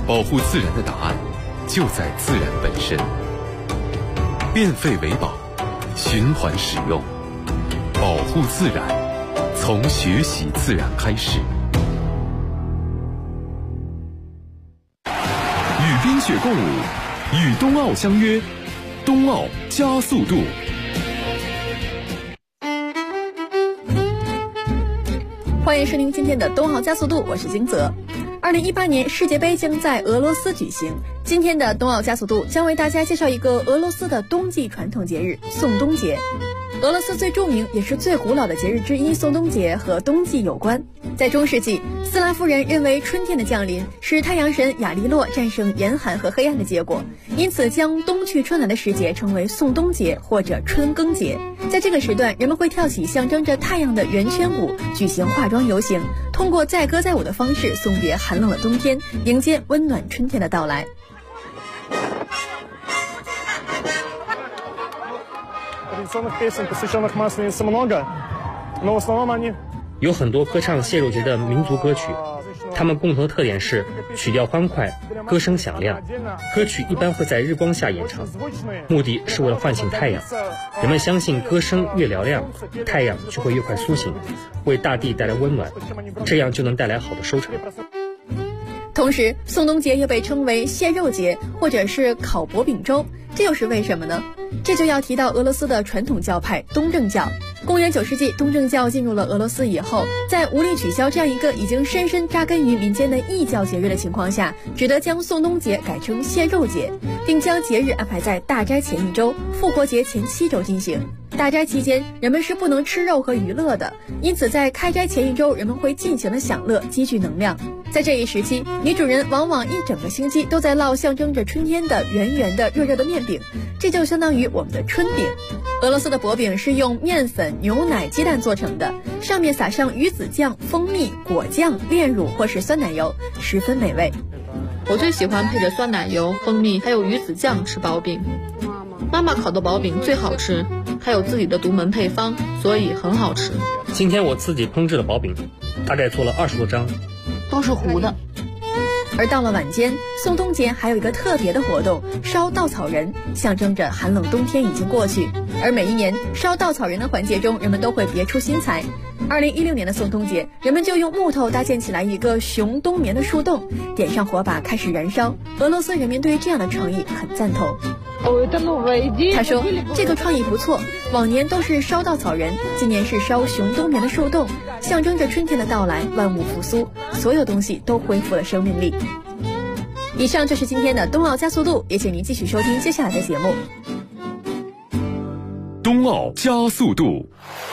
保护自然的答案就在自然本身。变废为宝，循环使用，保护自然，从学习自然开始。与冰雪共舞，与冬奥相约，冬奥加速度。 欢迎收听今天的冬奥加速度，我是金泽。2018年世界杯将在俄罗斯举行，今天的冬奥加速度将为大家介绍一个俄罗斯的冬季传统节日宋冬节。俄罗斯最著名也是最古老的节日之一宋冬节和冬季有关。在中世纪，斯拉夫人认为春天的降临是太阳神亚利洛战胜严寒和黑暗的结果，因此将冬去春来的时节称为宋冬节或者春耕节。在这个时段，人们会跳起象征着太阳的圆圈舞，举行化妆游行，通过载歌载舞的方式送别寒冷的冬天，迎接温暖春天的到来。 有很多歌唱谢肉节的民族歌曲，它们共同的特点是曲调欢快，歌声响亮。歌曲一般会在日光下演唱，目的是为了唤醒太阳。人们相信歌声越嘹亮，太阳就会越快苏醒，为大地带来温暖，这样就能带来好的收成。 同时，宋冬节又被称为谢肉节或者是烤薄饼粥，这又是为什么呢？这就要提到俄罗斯的传统教派东正教。公元9世纪，东正教进入了俄罗斯以后，在无力取消这样一个已经深深扎根于民间的异教节日的情况下，只得将宋冬节改成谢肉节，并将节日安排在大斋前1周、复活节前7周进行。大斋期间，人们是不能吃肉和娱乐的，因此在开斋前1周，人们会尽情的享乐，积聚能量。在这一时期，女主人往往一整个星期都在烙象征着春天的圆圆的热热的面饼，这就相当于我们的春饼。俄罗斯的薄饼是用面粉、牛奶、鸡蛋做成的，上面撒上鱼子酱、蜂蜜、果酱、炼乳或是酸奶油，十分美味。 我最喜欢配着酸奶油、蜂蜜还有鱼子酱吃薄饼。妈妈烤的薄饼最好吃，它有自己的独门配方，所以很好吃。 今天我自己烹制的薄饼，大概做了20多张， 都是糊的。 而到了晚间，宋冬节还有一个特别的活动，烧稻草人，象征着寒冷冬天已经过去。而每一年烧稻草人的环节中，人们都会别出心裁。2016年的宋冬节，人们就用木头搭建起来一个熊冬眠的树洞，点上火把开始燃烧。俄罗斯人民对这样的创意很赞同。他说这个创意不错，往年都是烧稻草人，今年是烧熊冬眠的树洞，象征着春天的到来，万物复苏，所有东西都恢复了生命力。以上就是今天的冬奥加速度，也请您继续收听接下来的节目。 冬奥加速度。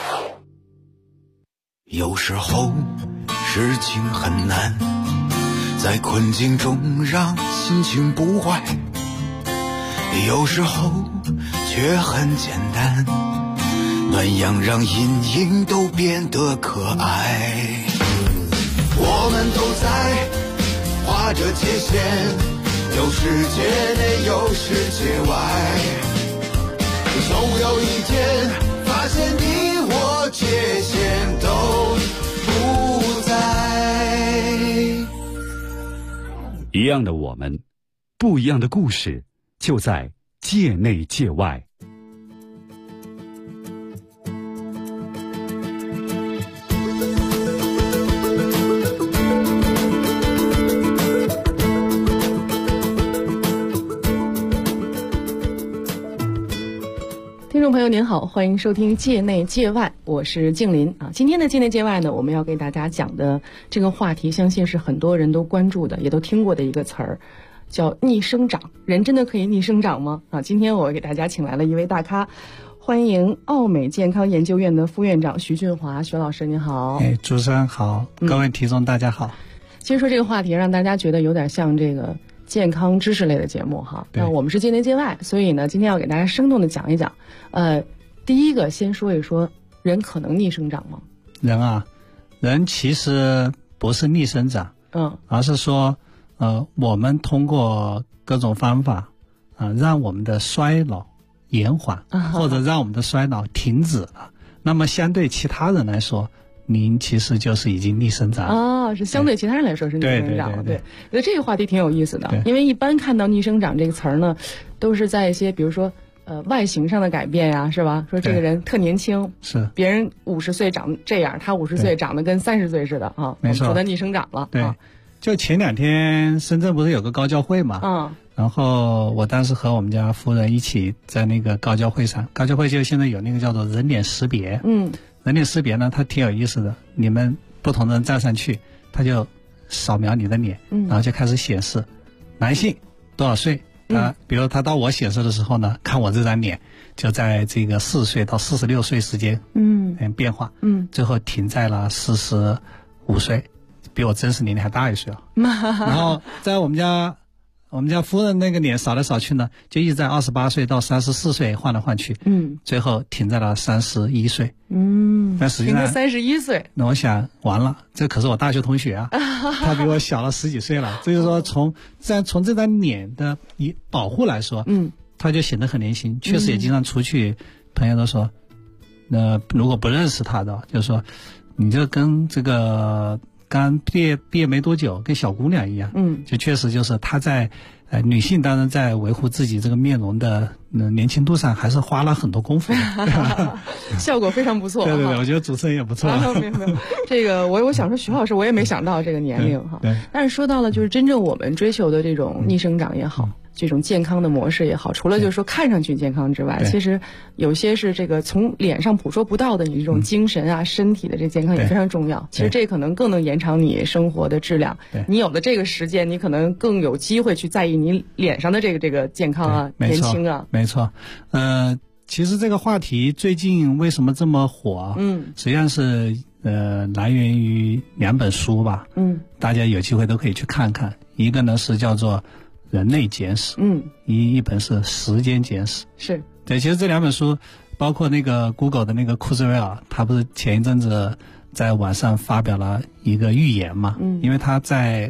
有时候事情很难，在困境中让心情不坏，有时候却很简单，暖阳让阴影都变得可爱。我们都在画着界限，有世界内有世界外，总有一天发现你我界限都不在。 一样的我们，不一样的故事，就在界内界外。 听众朋友您好，欢迎收听界内界外，我是静林啊。今天的界内界外呢，我们要给大家讲的这个话题，相信是很多人都关注的，也都听过的一个词儿，叫逆生长。人真的可以逆生长吗？啊，今天我给大家请来了一位大咖，欢迎奥美健康研究院的副院长徐俊华，徐老师您好。 主持人好，各位听众大家好。 其实说这个话题让大家觉得有点像这个健康知识类的节目哈，那我们是界内界外，所以呢，今天要给大家生动的讲一讲。第一个先说一说，人可能逆生长吗？ 人其实不是逆生长，而是说，我们通过各种方法，让我们的衰老延缓，或者让我们的衰老停止了。那么相对其他人来说，您其实就是已经逆生长了。 是相对其他人来说是逆生长。对，我觉得这个话题挺有意思的，因为一般看到逆生长这个词儿呢，都是在一些比如说外形上的改变呀，是吧？说这个人特年轻， 是别人50岁长这样，他50岁长得跟30岁似的啊， 没错， 说他逆生长了。 对，就前2天深圳不是有个高交会嘛？然后我当时和我们家夫人一起在那个高交会上，高交会就现在有那个叫做人脸识别，人脸识别呢，它挺有意思的，你们不同的人站上去，它就扫描你的脸，然后就开始显示男性多少岁。比如他到我显示的时候呢，看我这张脸就在这个40岁到46岁之间，变化，最后停在了45岁，比我真实年龄还大1岁啊。然后在我们家夫人那个脸扫来扫去呢，就一直在28岁到34岁换来换去，最后停在了31岁，但实际上停在31岁。 那我想完了，这可是我大学同学啊，他比我小了10几岁了。所以说从这张脸的保护来说，他就显得很年轻。确实也经常出去，朋友都说，如果不认识他的，就是说，你就跟这个刚毕业没多久，跟小姑娘一样，就确实就是她在女性当然在维护自己这个面容的年轻度上还是花了很多功夫的效果非常不错。 对，我觉得主持人也不错。 没有，这个我想说徐老师，我也没想到这个年龄哈。但是说到了就是真正我们追求的这种逆生长也好，这种健康的模式也好，除了就是说看上去健康之外，其实有些是这个从脸上捕捉不到的，你这种精神啊、身体的这健康也非常重要。其实这可能更能延长你生活的质量。你有了这个实践，你可能更有机会去在意你脸上的这个健康啊、年轻啊。 没错，其实这个话题最近为什么这么火？实际上是来源于2本书吧。大家有机会都可以去看看。一个呢是叫做人类简史，一本是时间简史。 是对，其实这2本书，包括那个 Google 的那个库兹韦尔，他不是前一阵子在网上发表了一个预言嘛？因为他在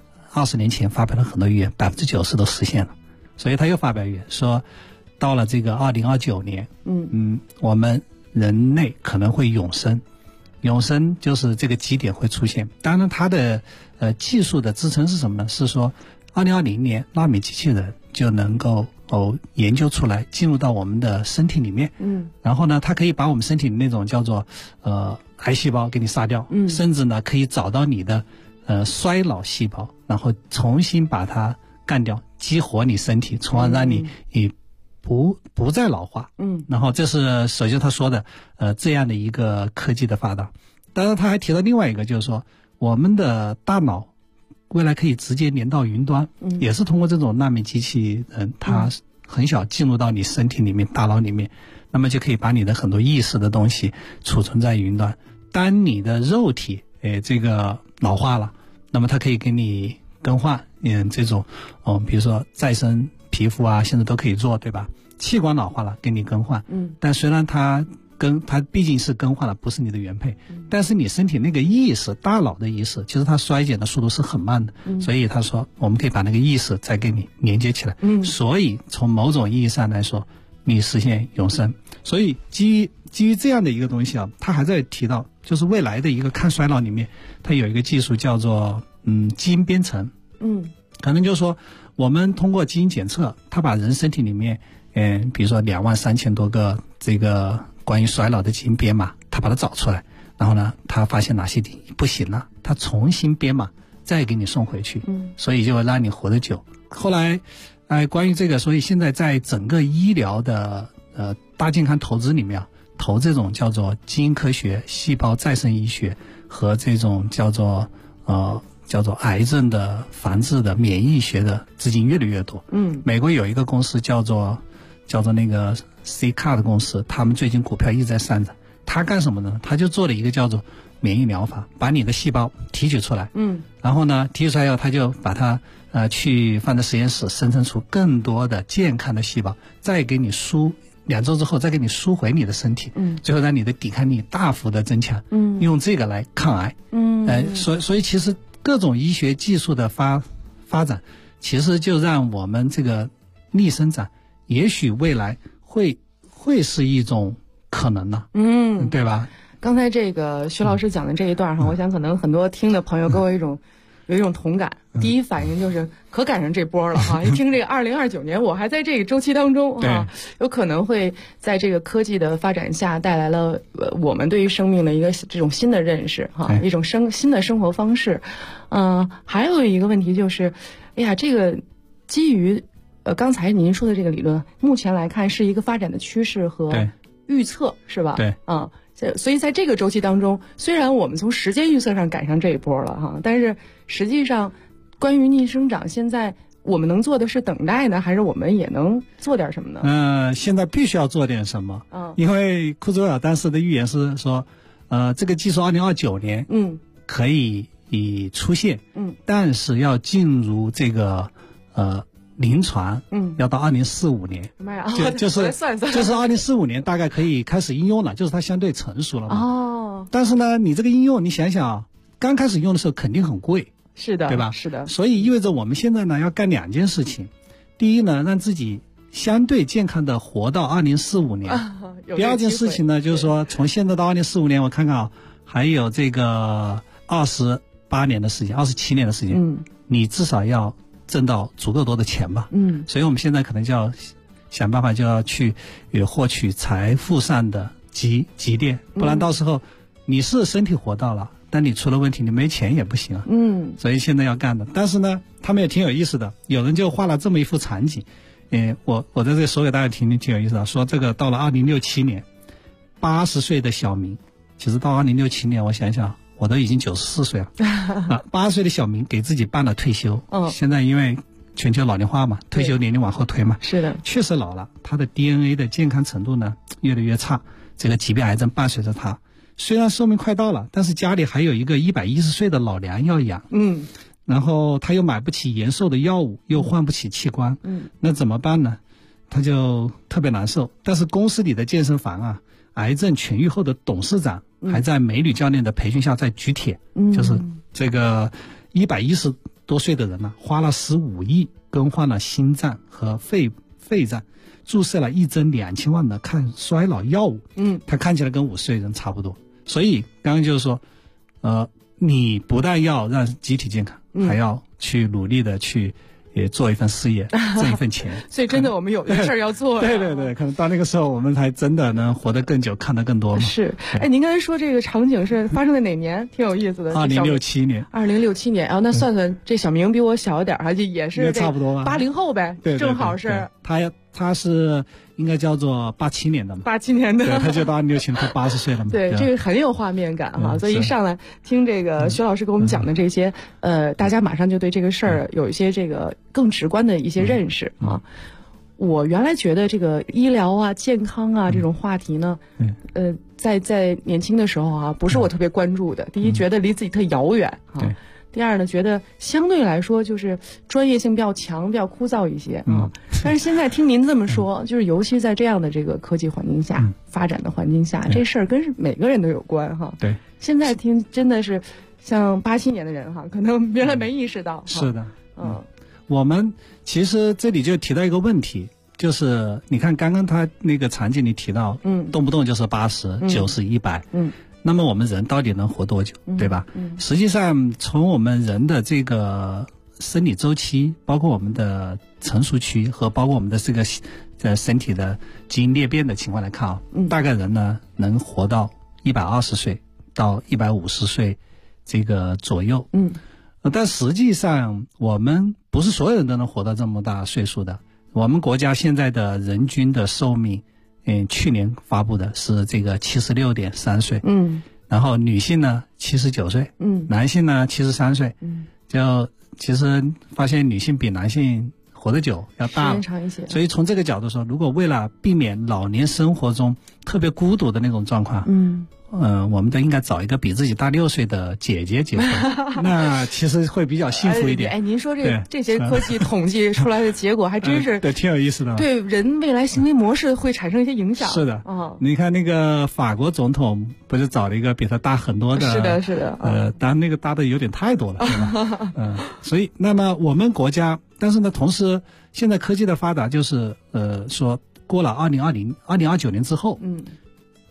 20年前发表了很多预言，90%都实现了，所以他又发表预言说，到了这个2029年，我们人类可能会永生。永生就是这个基点会出现。当然，它的技术的支撑是什么呢？是说2020年纳米机器人就能够研究出来，进入到我们的身体里面。然后呢，它可以把我们身体的那种叫做癌细胞给你杀掉，甚至呢可以找到你的衰老细胞，然后重新把它干掉，激活你身体，从而让你不再老化。然后这是首先他说的这样的一个科技的发达。当然他还提到另外一个，就是说我们的大脑未来可以直接连到云端，也是通过这种纳米机器人，它很小进入到你身体里面、大脑里面，那么就可以把你的很多意识的东西储存在云端。当你的肉体这个老化了，那么它可以给你更换这种比如说再生皮肤啊，现在都可以做，对吧？器官老化了给你更换，但虽然它毕竟是更换了，不是你的原配，但是你身体那个意识，大脑的意识，其实它衰减的速度是很慢的，所以他说我们可以把那个意识再给你连接起来，所以从某种意义上来说，你实现永生。所以基于这样的一个东西啊，他还在提到，就是未来的一个抗衰老里面，它有一个技术叫做基因编程，可能就是说我们通过基因检测，它把人身体里面比如说23000多个这个关于衰老的基因编码，他把它找出来，然后呢，他发现哪些不行了，他重新编码，再给你送回去，所以就会让你活得久。后来，关于这个，所以现在在整个医疗的大健康投资里面投这种叫做基因科学、细胞再生医学和这种叫做癌症的防治的免疫学的资金越来越多。美国有一个公司叫做那个 C-CAR 的公司，他们最近股票一直在上涨。他干什么呢？他就做了一个叫做免疫疗法，把你的细胞提取出来，然后呢提取出来以后，他就把它去放在实验室生成出更多的健康的细胞，再给你2周之后再给你输回你的身体，最后让你的抵抗力大幅的增强，用这个来抗癌。所以其实各种医学技术的发展，其实就让我们这个逆生长也许未来会是一种可能呢，对吧？ 刚才这个徐老师讲的这一段哈，我想可能很多听的朋友跟我有一种同感。第一反应就是可赶上这波了哈！一听这个2029年，我还在这个周期当中哈，有可能会在这个科技的发展下带来了我们对于生命的一个这种新的认识哈，一种新的生活方式。还有一个问题就是，哎呀，这个基于刚才您说的这个理论，目前来看是一个发展的趋势和预测，是吧？ 对， 所以在这个周期当中，虽然我们从时间预测上赶上这一波了哈，但是实际上关于逆生长，现在我们能做的是等待呢，还是我们也能做点什么呢？ 现在必须要做点什么。因为库兹韦尔当时的预言是说，这个技术2029年可以出现，但是要进入这个临床，要到2045年， 妈呀， 就是算就是2045年大概可以开始应用了，就是它相对成熟了嘛。但是呢，你这个应用，你想想，刚开始用的时候肯定很贵， 是的， 对吧？ 是的。 所以意味着我们现在呢要干2件事情，第一呢，让自己相对健康的活到2045年。第二件事情呢，就是说从现在到2045年，我看看还有这个28年的时间，27年的时间，你至少要挣到足够多的钱吧。所以我们现在可能就要想办法，就要去获取财富上的积淀，不然到时候你是身体活到了，但你出了问题，你没钱也不行啊。所以现在要干的。但是呢，他们也挺有意思的，有人就画了这么一幅场景，我在这里说给大家听，挺有意思的。说这个到了2067年，80岁的小明，其实到2067年，我想想，我都已经94岁了80岁的小明给自己办了退休。现在因为全球老龄化嘛，退休年龄往后推嘛， 是的， 确实老了，他的 DNA 的健康程度呢越来越差，这个疾病癌症伴随着他。虽然寿命快到了，但是家里还有一个110岁的老娘要养。然后他又买不起延寿的药物，又换不起器官。那怎么办呢？他就特别难受。但是公司里的健身房啊，癌症痊愈后的董事长还在美女教练的培训下在举铁。就是这个110多岁的人呢，花了15亿更换了心脏和肺脏，注射了1针2000万的抗衰老药物。他看起来跟50岁人差不多。所以刚刚就是说，你不但要让机体健康，还要去努力的去也做一份事业，挣一份钱。 所以真的我们有的事儿要做。 对，可能到那个时候我们才真的能活得更久，看得更多嘛。 是，您刚才说这个场景是发生在哪年？挺有意思的。 2067年。 2067年，然后那算算，这小明比我小一点，就也是差不多吧 ，80后呗。 对， 正好是。 他是应该叫做87年的嘛 ，87年的， 对，他就到2067年，他80岁了嘛。 对，这个很有画面感哈，所以一上来听这个徐老师给我们讲的这些，大家马上就对这个事儿有一些这个更直观的一些认识啊。我原来觉得这个医疗啊、健康啊这种话题呢，在年轻的时候啊，不是我特别关注的。第一，觉得离自己特遥远啊。第二呢，觉得相对来说就是专业性比较强，比较枯燥一些啊。但是现在听您这么说，就是尤其在这样的这个科技环境下、发展的环境下，这事儿跟每个人都有关哈。 对， 现在听真的是像87年的人哈，可能原来没意识到。 是的，我们其实这里就提到一个问题，就是你看刚刚他那个场景里提到，动不动就是80、90、100，那么我们人到底能活多久，对吧？实际上从我们人的这个生理周期，包括我们的成熟期和包括我们的这个身体的基因裂变的情况来看啊，大概人呢能活到120岁到150岁这个左右。但实际上我们不是所有人都能活到这么大岁数的。我们国家现在的人均的寿命，去年发布的是这个76.3岁，然后女性呢79岁，男性呢73岁，就其实发现女性比男性活得久，要大， 时间长一些。 所以从这个角度说，如果为了避免老年生活中特别孤独的那种状况，我们都应该找一个比自己大6岁的姐姐结婚，那其实会比较幸福一点。 您说这些科技统计出来的结果还真是， 对，挺有意思的。 对人未来行为模式会产生一些影响。 是的，你看那个法国总统不是找了一个比他大很多的？是的。当然那个大的有点太多了，对吧？所以那么我们国家，但是呢，同时现在科技的发达，就是说过了2029年之后，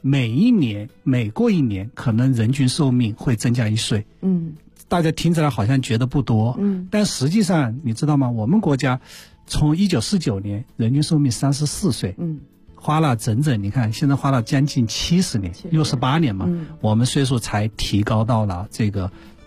每过一年，可能人均寿命会增加1岁。大家听起来好像觉得不多，但实际上你知道吗？我们国家从1949年人均寿命34岁，花了整整，你看现在花了将近70年，68年嘛，我们岁数才提高到了这个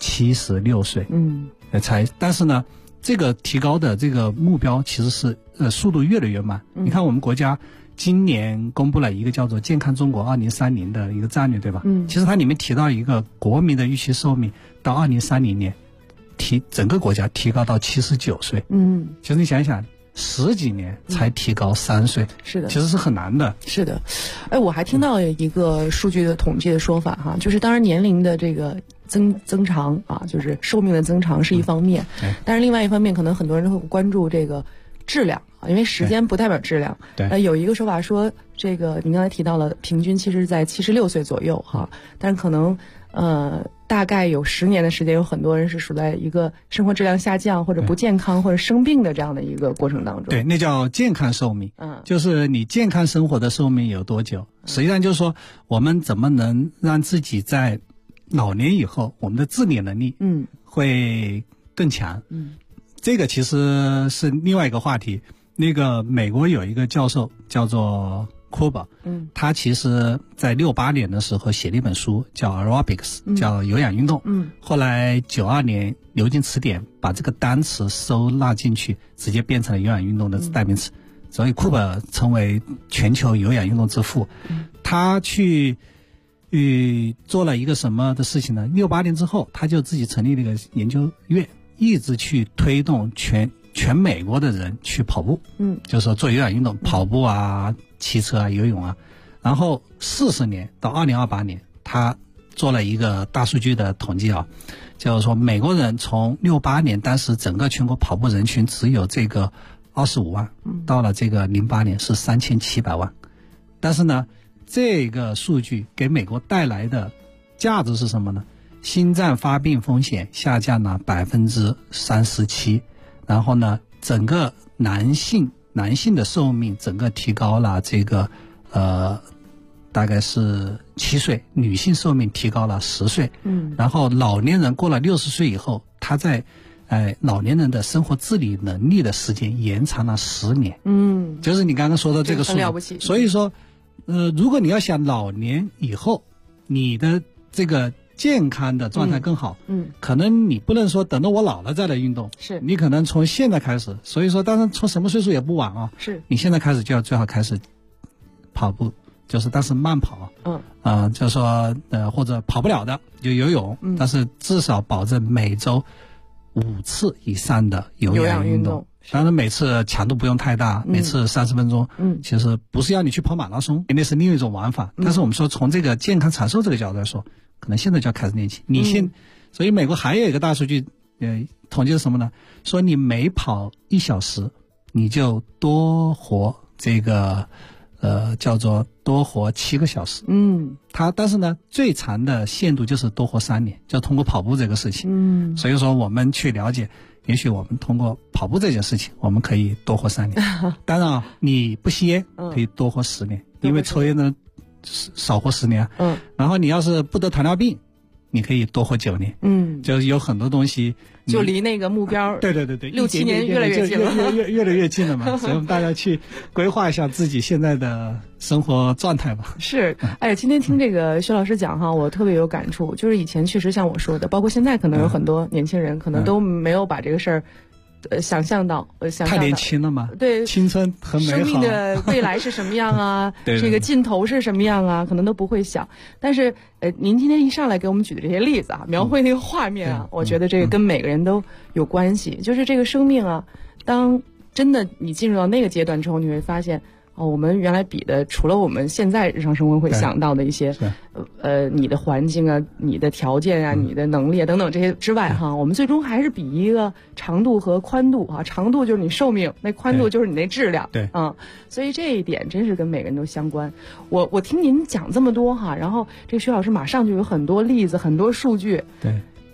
76岁，但是呢，这个提高的这个目标其实是速度越来越慢。你看我们国家今年公布了一个叫做健康中国2030的一个战略，对吧？其实它里面提到一个国民的预期寿命到2030年整个国家提高到79岁。其实你想一想，10几年才提高3岁， 是的， 其实是很难的。 是的，我还听到一个数据的统计的说法哈，就是当然年龄的这个增长啊，就是寿命的增长是一方面，但是另外一方面，可能很多人会关注这个质量啊，因为时间不代表质量。有一个说法说，这个您刚才提到了，平均其实在76岁左右哈，但是可能大概有10年的时间，有很多人是处在一个生活质量下降或者不健康或者生病的这样的一个过程当中。 对，那叫健康寿命。就是你健康生活的寿命有多久？实际上就是说，我们怎么能让自己在老年以后，我们的自理能力会更强。这个其实是另外一个话题。那个美国有一个教授叫做库伯，他其实在68年的时候写了一本书叫 Aerobics，叫有氧运动。后来92年牛津词典把这个单词收纳进去，直接变成了有氧运动的代名词。所以库伯成为全球有氧运动之父。他去做了一个什么的事情呢？68年之后，他就自己成立了一个研究院，一直去推动全美国的人去跑步，就是说做有氧运动，跑步啊、骑车啊、游泳啊。然后40年到2028年，他做了一个大数据的统计啊，就是说美国人从68年当时整个全国跑步人群只有这个25万，到了这个08年是3700万。但是呢，这个数据给美国带来的价值是什么呢？心脏发病风险下降了37%，然后呢，整个男性的寿命整个提高了这个大概是7岁，女性寿命提高了10岁。然后老年人过了60岁以后，他在老年人的生活自理能力的时间延长了10年。就是你刚刚说的这个数据， 很了不起。 所以说如果你要想老年以后你的这个健康的状态更好，可能你不能说等到我老了再来运动，是你可能从现在开始。所以说当然从什么岁数也不晚啊，是你现在开始就要最好开始跑步，就是但是慢跑，就是说或者跑不了的就游泳，但是至少保证每周5次以上的有氧运动。当然每次强度不用太大，每次30分钟，其实不是要你去跑马拉松，那是另一种玩法。但是我们说从这个健康长寿这个角度来说，可能现在就要开始练起。所以美国还有一个大数据统计是什么呢？说你每跑1小时，你就多活这个叫做多活7个小时。但是呢，最长的限度就是多活3年，就通过跑步这个事情。所以说我们去了解，也许我们通过跑步这件事情，我们可以多活3年。当然你不吸烟可以多活10年，因为抽烟的少活10年。然后你要是不得糖尿病，你可以多活9年。就是有很多东西就离那个目标对 6、7年越来越近了， 越来越近了嘛。所以我们大家去规划一下自己现在的生活状态吧。 是，今天听这个薛老师讲哈，我特别有感触。就是以前确实像我说的，包括现在可能有很多年轻人可能都没有把这个事儿想象到太年轻了嘛， 对， 青春很美好， 生命的未来是什么样啊？这个尽头是什么样啊？可能都不会想。但是您今天一上来给我们举的这些例子啊，描绘那个画面啊，我觉得这个跟每个人都有关系。就是这个生命啊，当真的你进入到那个阶段之后，你会发现我们原来比的除了我们现在日常生活会想到的一些你的环境啊、你的条件啊、你的能力啊等等这些之外哈，我们最终还是比一个长度和宽度啊，长度就是你寿命，那宽度就是你那质量。对所以这一点真是跟每个人都相关。我听您讲这么多哈，然后这个薛老师马上就有很多例子、很多数据。对，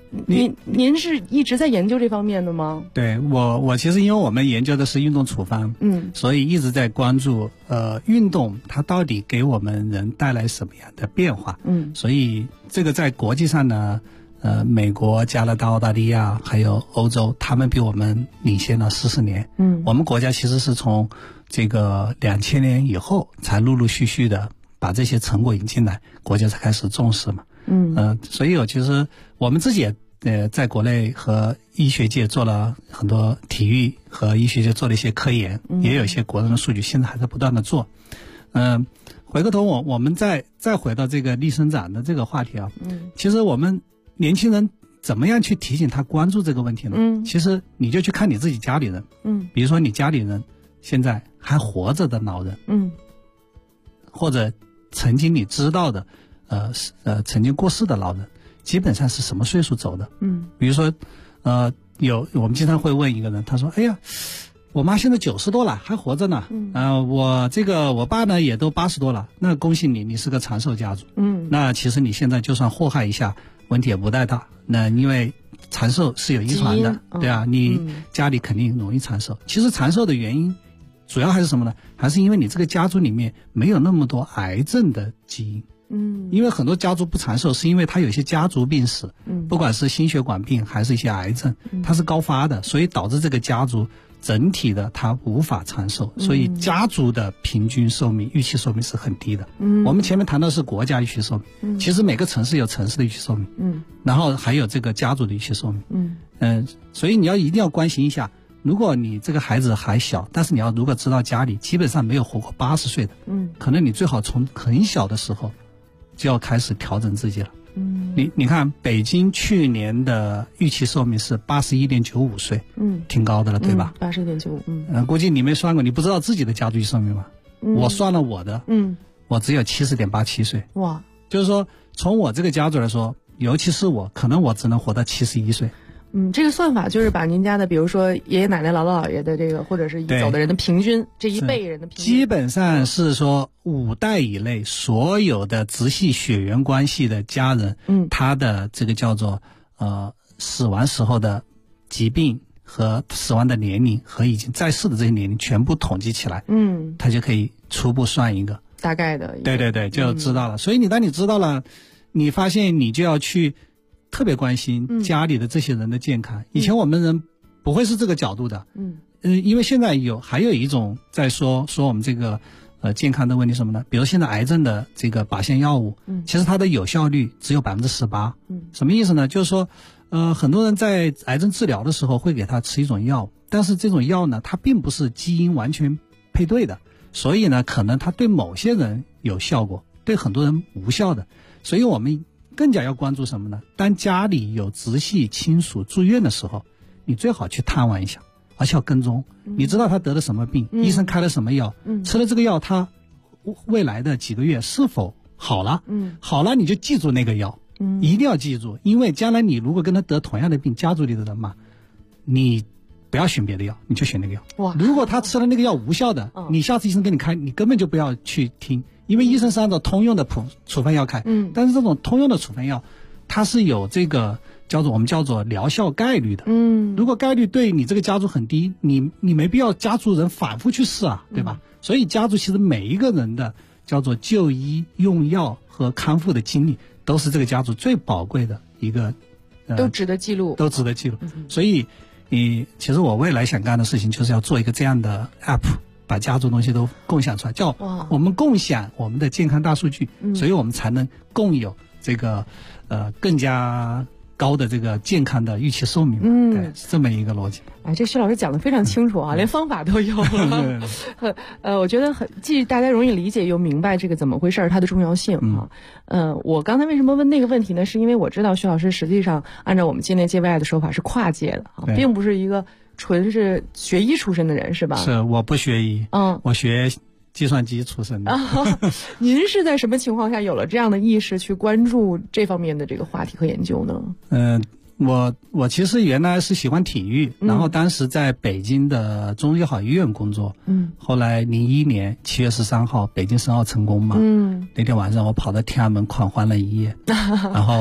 您是一直在研究这方面的吗？ 对，我其实因为我们研究的是运动处方，所以一直在关注运动它到底给我们人带来什么样的变化，所以这个在国际上呢，美国、加拿大、澳大利亚还有欧洲，他们比我们领先了40年，我们国家其实是从这个2000年以后才陆陆续续的把这些成果引进来，国家才开始重视嘛。所以其实我们自己也在国内和医学界做了很多体育和医学界做了一些科研，也有一些国人的数据，现在还在不断的做。回过头我们再回到这个逆生长的这个话题啊，其实我们年轻人怎么样去提醒他关注这个问题呢？其实你就去看你自己家里人，比如说你家里人现在还活着的老人，或者曾经你知道的曾经过世的老人，基本上是什么岁数走的？比如说我们经常会问一个人，他说：“哎呀，我妈现在90多了，还活着呢。我爸呢也都80多了。那恭喜你，你是个长寿家族。那其实你现在就算祸害一下，问题也不太大。那因为长寿是有遗传的，对啊，你家里肯定容易长寿。其实长寿的原因主要还是什么呢？还是因为你这个家族里面没有那么多癌症的基因。因为很多家族不长寿，是因为他有一些家族病史，不管是心血管病还是一些癌症，它是高发的，所以导致这个家族整体的它无法长寿，所以家族的平均寿命、预期寿命是很低的。我们前面谈到是国家预期寿命，其实每个城市有城市的预期寿命，然后还有这个家族的预期寿命。所以你一定要关心一下。如果你这个孩子还小，但是你如果知道家里基本上没有活过80岁的，可能你最好从很小的时候就要开始调整自己了。你看北京去年的预期寿命是81.95岁，挺高的了，对吧？81.95，估计你没算过，你不知道自己的家族预期寿命吗？我算了我的，我只有70.87岁。哇，就是说从我这个家族来说，尤其是我，可能我只能活到71岁。 这个算法就是把您家的，比如说爷爷奶奶、姥姥姥爷的这个，或者是已走的人的平均，这一辈人的平均， 基本上是说5代以内所有的直系血缘关系的家人，他的这个叫做死亡时候的疾病和死亡的年龄和已经在世的这些年龄全部统计起来，他就可以初步算一个大概的， 对，就知道了。所以当你知道了，你发现你就要去特别关心家里的这些人的健康。以前我们人不会是这个角度的，因为现在还有一种在说我们这个健康的问题什么呢？比如现在癌症的这个靶线药物，其实它的有效率只有18%。什么意思呢？就是说很多人在癌症治疗的时候会给他吃一种药，但是这种药呢，它并不是基因完全配对的，所以呢，可能它对某些人有效果，对很多人无效的。所以我们更加要关注什么呢？当家里有直系亲属住院的时候，你最好去探望一下，而且要跟踪。你知道他得了什么病，医生开了什么药，吃了这个药，他未来的几个月是否好了？好了你就记住那个药，一定要记住，因为将来你如果跟他得同样的病，家族里的人嘛，你不要选别的药，你就选那个药。如果他吃了那个药无效的，你下次医生给你开，你根本就不要去听。因为医生是按照通用的处方药开，但是这种通用的处方药，它是有这个我们叫做疗效概率的。如果概率对你这个家族很低，你没必要家族人反复去试啊，对吧？所以家族其实每一个人的叫做就医、用药和康复的经历，都是这个家族最宝贵的一个， 都值得记录， 所以其实我未来想干的事情就是要做一个这样的 app。把家族东西都共享出来，叫我们共享我们的健康大数据，所以我们才能共有这个更加高的这个健康的预期寿命。对，是这么一个逻辑。 这徐老师讲得非常清楚啊，连方法都有了。我觉得既大家容易理解又明白这个怎么回事，它的重要性啊。我刚才为什么问那个问题呢？是因为我知道徐老师实际上按照我们界内界外的说法是跨界的啊，并不是一个纯是学医出身的人，是吧？ 是，我不学医，我学计算机出身的。 您是在什么情况下有了这样的意识去关注这方面的这个话题和研究呢？ 我其实原来是喜欢体育，然后当时在北京的中日友好医院工作，后来01年7月13号北京申奥成功嘛，那天晚上我跑到天安门狂欢了一夜，然后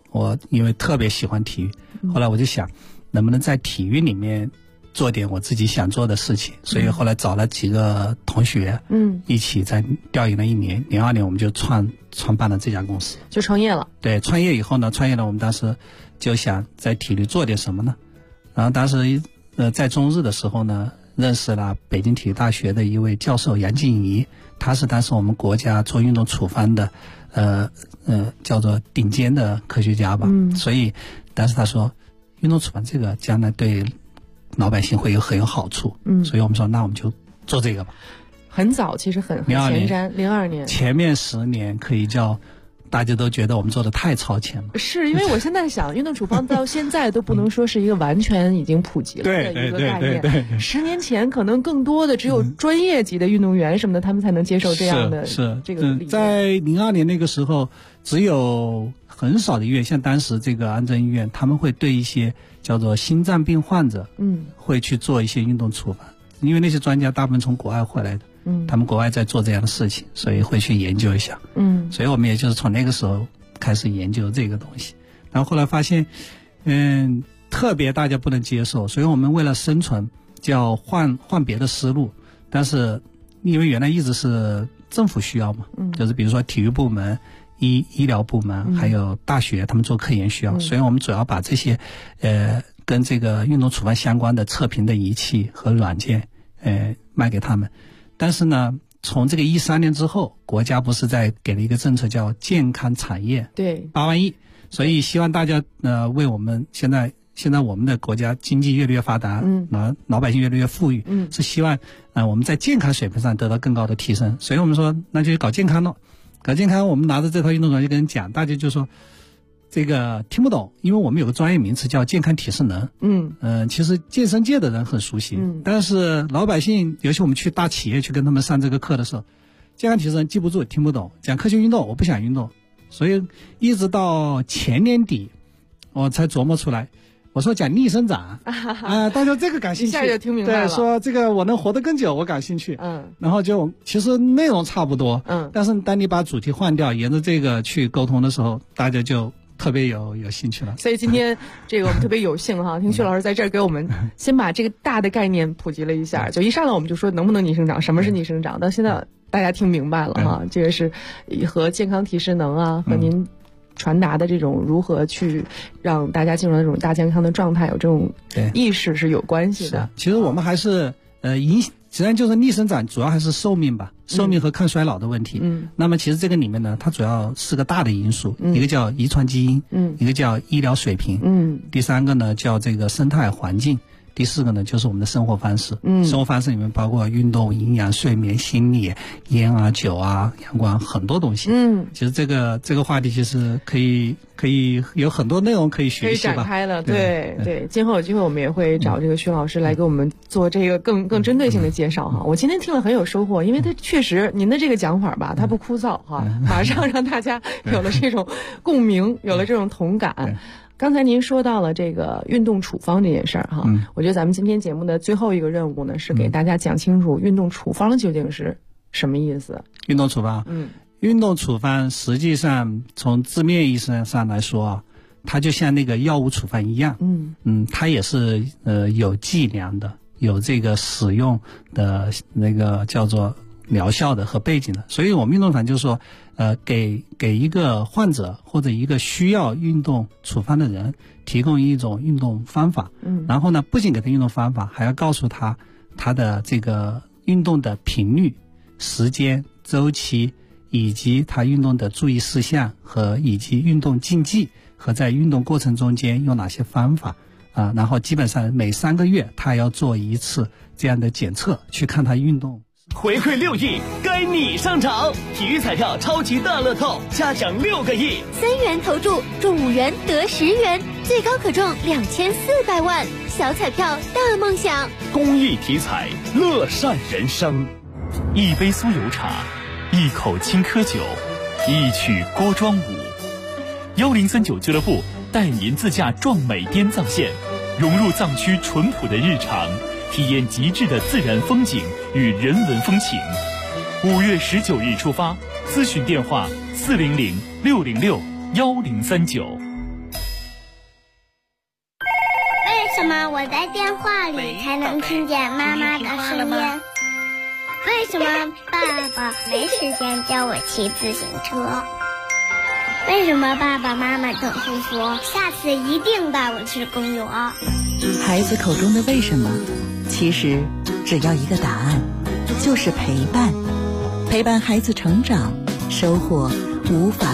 我因为特别喜欢体育，后来我就想能不能在体育里面做点我自己想做的事情，所以后来找了几个同学，一起在调研了1年，02年我们就创办了这家公司， 就创业了。 对，创业以后呢，我们当时就想在体育做点什么呢？然后当时在中日的时候呢，认识了北京体育大学的一位教授杨静怡，他是当时我们国家做运动处方的叫做顶尖的科学家吧，所以当时他说运动处方这个将来对老百姓会很有好处，所以我们说那我们就做这个吧。 很早，其实很前瞻，02年， 前面10年可以叫大家都觉得我们做的太超前了。 是因为我现在想，运动处方到现在都不能说是一个完全已经普及了的一个概念。对，10年前可能更多的只有专业级的运动员什么的，他们才能接受这样的这个理念。在 02年那个时候，只有很少的医院，像当时这个安贞医院，他们会对一些叫做心脏病患者，会去做一些运动处方，因为那些专家大部分从国外回来的。他们国外在做这样的事情，所以会去研究一下。所以我们也就是从那个时候开始研究这个东西，然后后来发现，特别大家不能接受，所以我们为了生存，就要换别的思路。但是因为原来一直是政府需要嘛，就是比如说体育部门、医疗部门，还有大学他们做科研需要，所以我们主要把这些跟这个运动处方相关的测评的仪器和软件卖给他们。但是呢，从这个13年之后，国家不是在给了一个政策叫健康产业，对，8万亿，所以希望大家为我们现在我们的国家经济越来越发达，老百姓越来越富裕，是希望我们在健康水平上得到更高的提升，所以我们说那就搞健康了，搞健康，我们拿着这套运动软件跟人讲，大家就说这个听不懂，因为我们有个专业名词叫健康体适能。其实健身界的人很熟悉，但是老百姓，尤其我们去大企业去跟他们上这个课的时候，健康体适能记不住，听不懂。讲科学运动，我不想运动，所以一直到前年底，我才琢磨出来。我说讲逆生长大家这个感兴趣，一下就听明白了。对，说这个我能活得更久，我感兴趣。然后就其实内容差不多，但是当你把主题换掉，沿着这个去沟通的时候，大家就特别有兴趣了。所以今天这个我们特别有幸哈，听薛老师在这儿给我们先把这个大的概念普及了一下。就一上来我们就说能不能逆生长，什么是逆生长，到现在大家听明白了哈。这个是和健康体适能啊，和您传达的这种如何去让大家进入那种大健康的状态，有这种意识是有关系的。其实我们还是实际上就是逆生长主要还是寿命吧，寿命和抗衰老的问题。那么其实这个里面呢，它主要4个大的因素，一个叫遗传基因，一个叫医疗水平，第3个呢叫这个生态环境，第4个呢就是我们的生活方式。生活方式里面包括运动、营养、睡眠、心理、烟啊、酒啊、阳光，很多东西。其实这个话题其实可以有很多内容可以学习吧，可以展开了。对，今后有机会我们也会找这个薛老师来给我们做这个更针对性的介绍哈。我今天听了很有收获，因为他确实您的这个讲法吧，它不枯燥哈，马上让大家有了这种共鸣，有了这种同感。刚才您说到了这个运动处方这件事儿哈，我觉得咱们今天节目的最后一个任务呢，是给大家讲清楚运动处方究竟是什么意思。运动处方，运动处方实际上从字面意义上来说，它就像那个药物处方一样，它也是有剂量的，有这个使用的那个叫做疗效的和背景的。所以我们运动团就是说给一个患者或者一个需要运动处方的人提供一种运动方法，然后呢不仅给他运动方法，还要告诉他的这个运动的频率、时间、周期，以及他运动的注意事项以及运动禁忌和在运动过程中间用哪些方法然后基本上每3个月他要做一次这样的检测，去看他运动。 回馈6亿，该你上场！体育彩票超级大乐透，加奖6个亿，3元投注中5元得10元，最高可中2400万，小彩票大梦想。公益体彩，乐善人生。一杯酥油茶，一口青稞酒，一曲锅庄舞。1039俱乐部带您自驾壮美滇藏线，融入藏区淳朴的日常，体验极致的自然风景与人文风情。5月19日出发，咨询电话400-606-1039。 才能听见妈妈的声音？为什么爸爸没时间教我骑自行车？为什么爸爸妈妈总是说下次一定带我去公园？ 孩子口中的为什么，其实只要一个答案，就是陪伴。陪伴孩子成长，收获无法